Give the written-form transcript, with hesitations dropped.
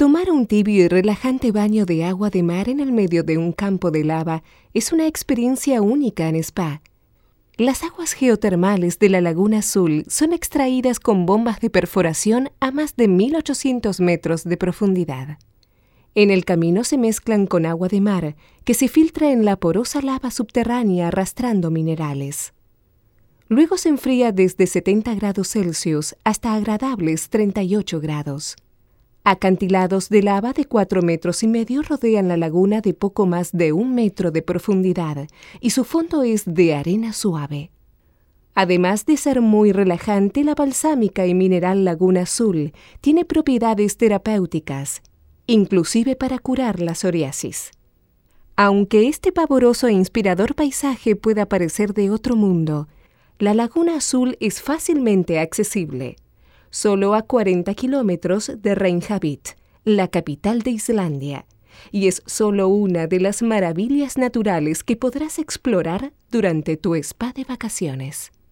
Tomar un tibio y relajante baño de agua de mar en el medio de un campo de lava es una experiencia única en Spa. Las aguas geotermales de la Laguna Azul son extraídas con bombas de perforación a más de 1.800 metros de profundidad. En el camino se mezclan con agua de mar, que se filtra en la porosa lava subterránea arrastrando minerales. Luego se enfría desde 70 grados Celsius hasta agradables 38 grados. Acantilados de lava de 4,5 metros rodean la laguna de poco más de 1 metro de profundidad y su fondo es de arena suave. Además de ser muy relajante, la balsámica y mineral Laguna Azul tiene propiedades terapéuticas, inclusive para curar la psoriasis. Aunque este pavoroso e inspirador paisaje pueda parecer de otro mundo, la Laguna Azul es fácilmente accesible. Solo a 40 kilómetros de Reykjavik, la capital de Islandia, y es solo una de las maravillas naturales que podrás explorar durante tu spa de vacaciones.